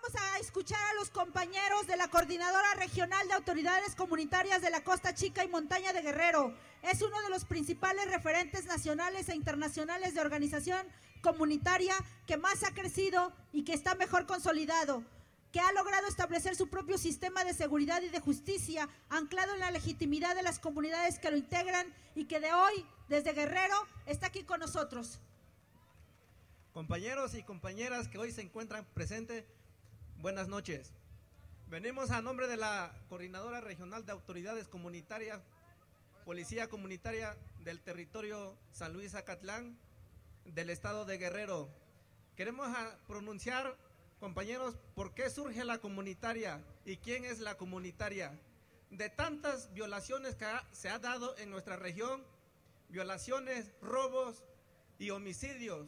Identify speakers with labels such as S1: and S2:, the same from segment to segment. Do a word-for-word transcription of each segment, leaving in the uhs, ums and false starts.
S1: vamos a escuchar a los compañeros de la Coordinadora Regional de Autoridades Comunitarias de la Costa Chica y Montaña de Guerrero. Es uno de los principales referentes nacionales e internacionales de organización comunitaria que más ha crecido y que está mejor consolidado, que ha logrado establecer su propio sistema de seguridad y de justicia, anclado en la legitimidad de las comunidades que lo integran y que de hoy, desde Guerrero, está aquí con nosotros.
S2: Compañeros y compañeras que hoy se encuentran presentes, buenas noches. Venimos a nombre de la Coordinadora Regional de Autoridades Comunitarias, Policía Comunitaria del territorio San Luis Acatlán, del estado de Guerrero. Queremos pronunciar, compañeros, por qué surge la comunitaria y quién es la comunitaria. De tantas violaciones que ha, se ha dado en nuestra región, violaciones, robos y homicidios,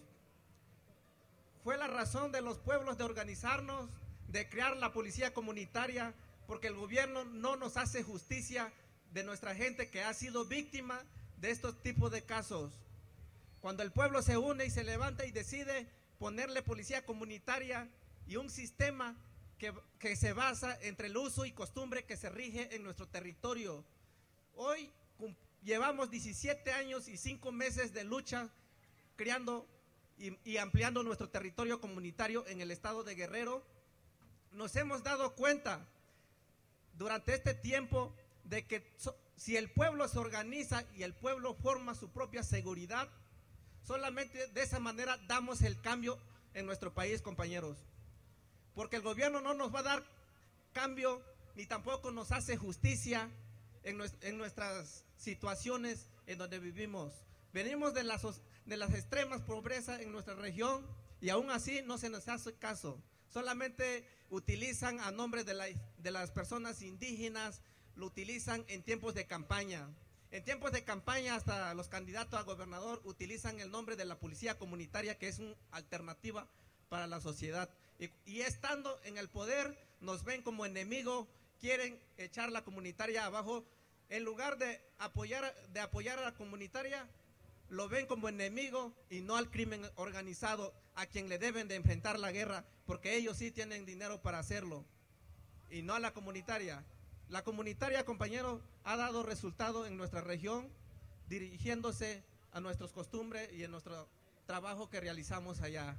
S2: fue la razón de los pueblos de organizarnos, de crear la policía comunitaria, porque el gobierno no nos hace justicia de nuestra gente que ha sido víctima de estos tipos de casos. Cuando el pueblo se une y se levanta y decide ponerle policía comunitaria y un sistema que, que se basa entre el uso y costumbre que se rige en nuestro territorio. Hoy llevamos diecisiete años y cinco meses de lucha creando Y, y ampliando nuestro territorio comunitario en el estado de Guerrero. Nos hemos dado cuenta durante este tiempo de que so, si el pueblo se organiza y el pueblo forma su propia seguridad, solamente de esa manera damos el cambio en nuestro país, compañeros. Porque el gobierno no nos va a dar cambio ni tampoco nos hace justicia en, nues, en nuestras situaciones en donde vivimos. Venimos de la sociedad de las extremas pobreza en nuestra región y aún así no se nos hace caso. Solamente utilizan a nombre de, la, de las personas indígenas, lo utilizan en tiempos de campaña. En tiempos de campaña hasta los candidatos a gobernador utilizan el nombre de la policía comunitaria, que es una alternativa para la sociedad. Y, y estando en el poder nos ven como enemigo, quieren echar la comunitaria abajo. En lugar de apoyar, de apoyar a la comunitaria, lo ven como enemigo y no al crimen organizado, a quien le deben de enfrentar la guerra, porque ellos sí tienen dinero para hacerlo, y no a la comunitaria. La comunitaria, compañeros, ha dado resultado en nuestra región, dirigiéndose a nuestras costumbres y en nuestro trabajo que realizamos allá.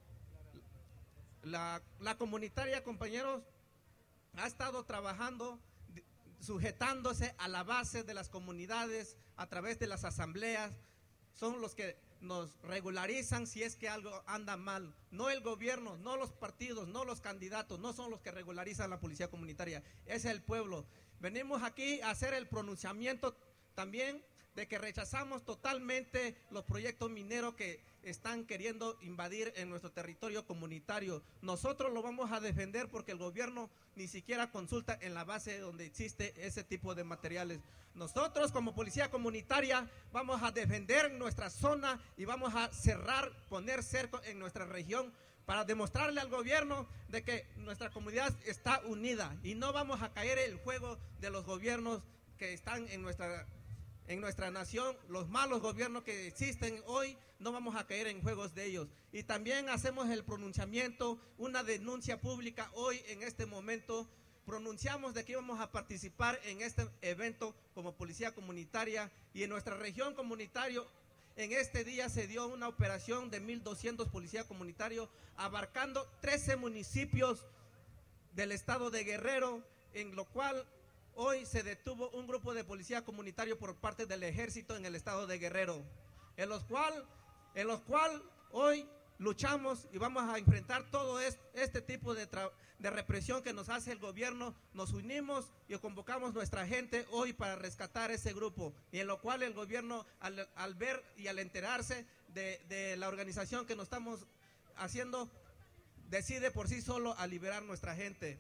S2: La, la comunitaria, compañeros, ha estado trabajando, sujetándose a la base de las comunidades a través de las asambleas. Son los que nos regularizan si es que algo anda mal. No el gobierno, no los partidos, no los candidatos, no son los que regularizan la policía comunitaria, es el pueblo. Venimos aquí a hacer el pronunciamiento también de que rechazamos totalmente los proyectos mineros que están queriendo invadir en nuestro territorio comunitario. Nosotros lo vamos a defender porque el gobierno ni siquiera consulta en la base donde existe ese tipo de materiales. Nosotros como policía comunitaria vamos a defender nuestra zona y vamos a cerrar, poner cerco en nuestra región para demostrarle al gobierno de que nuestra comunidad está unida y no vamos a caer en el juego de los gobiernos que están en nuestra en nuestra nación, los malos gobiernos que existen hoy, no vamos a caer en juegos de ellos. Y también hacemos el pronunciamiento, una denuncia pública hoy en este momento. Pronunciamos de que íbamos a participar en este evento como policía comunitaria, y en nuestra región comunitaria en este día se dio una operación de mil doscientos policías comunitarios abarcando trece municipios del estado de Guerrero, en lo cual hoy se detuvo un grupo de policía comunitario por parte del ejército en el estado de Guerrero, en los cual, en los cual hoy luchamos y vamos a enfrentar todo este tipo de, de represión que nos hace el gobierno. Nos unimos y convocamos nuestra gente hoy para rescatar ese grupo, y en lo cual el gobierno al, al ver y al enterarse de, de la organización que nos estamos haciendo, decide por sí solo a liberar nuestra gente.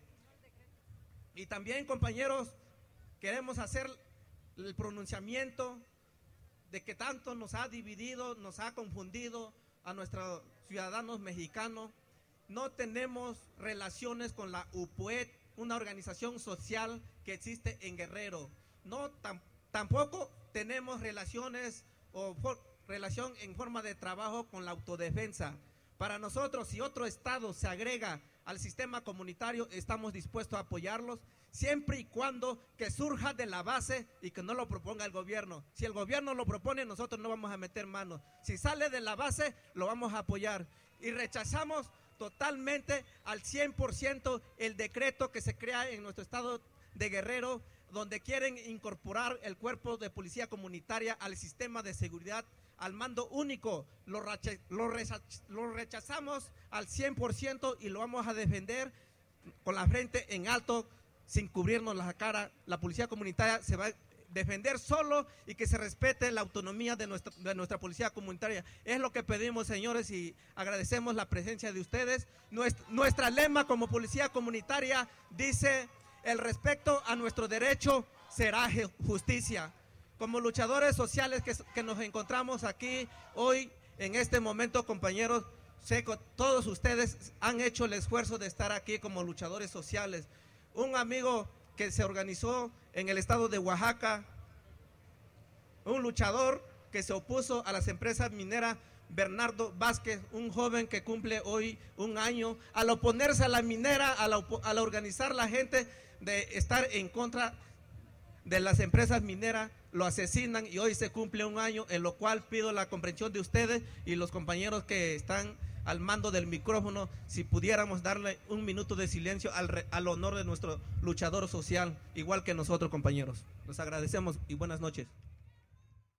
S2: Y también, compañeros, queremos hacer el pronunciamiento de que tanto nos ha dividido, nos ha confundido a nuestros ciudadanos mexicanos. No tenemos relaciones con la U P U E T, una organización social que existe en Guerrero. No, tam, tampoco tenemos relaciones o for, relación en forma de trabajo con la autodefensa. Para nosotros, si otro estado se agrega al sistema comunitario, estamos dispuestos a apoyarlos, siempre y cuando que surja de la base y que no lo proponga el gobierno. Si el gobierno lo propone, nosotros no vamos a meter manos. Si sale de la base, lo vamos a apoyar. Y rechazamos totalmente al cien por ciento el decreto que se crea en nuestro estado de Guerrero, donde quieren incorporar el cuerpo de policía comunitaria al sistema de seguridad, al mando único. Lo, recha lo, recha lo rechazamos al cien por ciento y lo vamos a defender con la frente en alto, sin cubrirnos la cara. La policía comunitaria se va a defender solo y que se respete la autonomía de nuestra, de nuestra policía comunitaria. Es lo que pedimos, señores, y agradecemos la presencia de ustedes. Nuestra, nuestra lema como policía comunitaria dice: el respeto a nuestro derecho será justicia. Como luchadores sociales que, que nos encontramos aquí hoy, en este momento, compañeros, sé que todos ustedes han hecho el esfuerzo de estar aquí como luchadores sociales. Un amigo que se organizó en el estado de Oaxaca, un luchador que se opuso a las empresas mineras, Bernardo Vázquez, un joven que cumple hoy un año, al oponerse a la minera, al, al organizar la gente de estar en contra de las empresas mineras, lo asesinan y hoy se cumple un año, en lo cual pido la comprensión de ustedes y los compañeros que están al mando del micrófono, si pudiéramos darle un minuto de silencio al, re, al honor de nuestro luchador social, igual que nosotros, compañeros. Los agradecemos y buenas noches.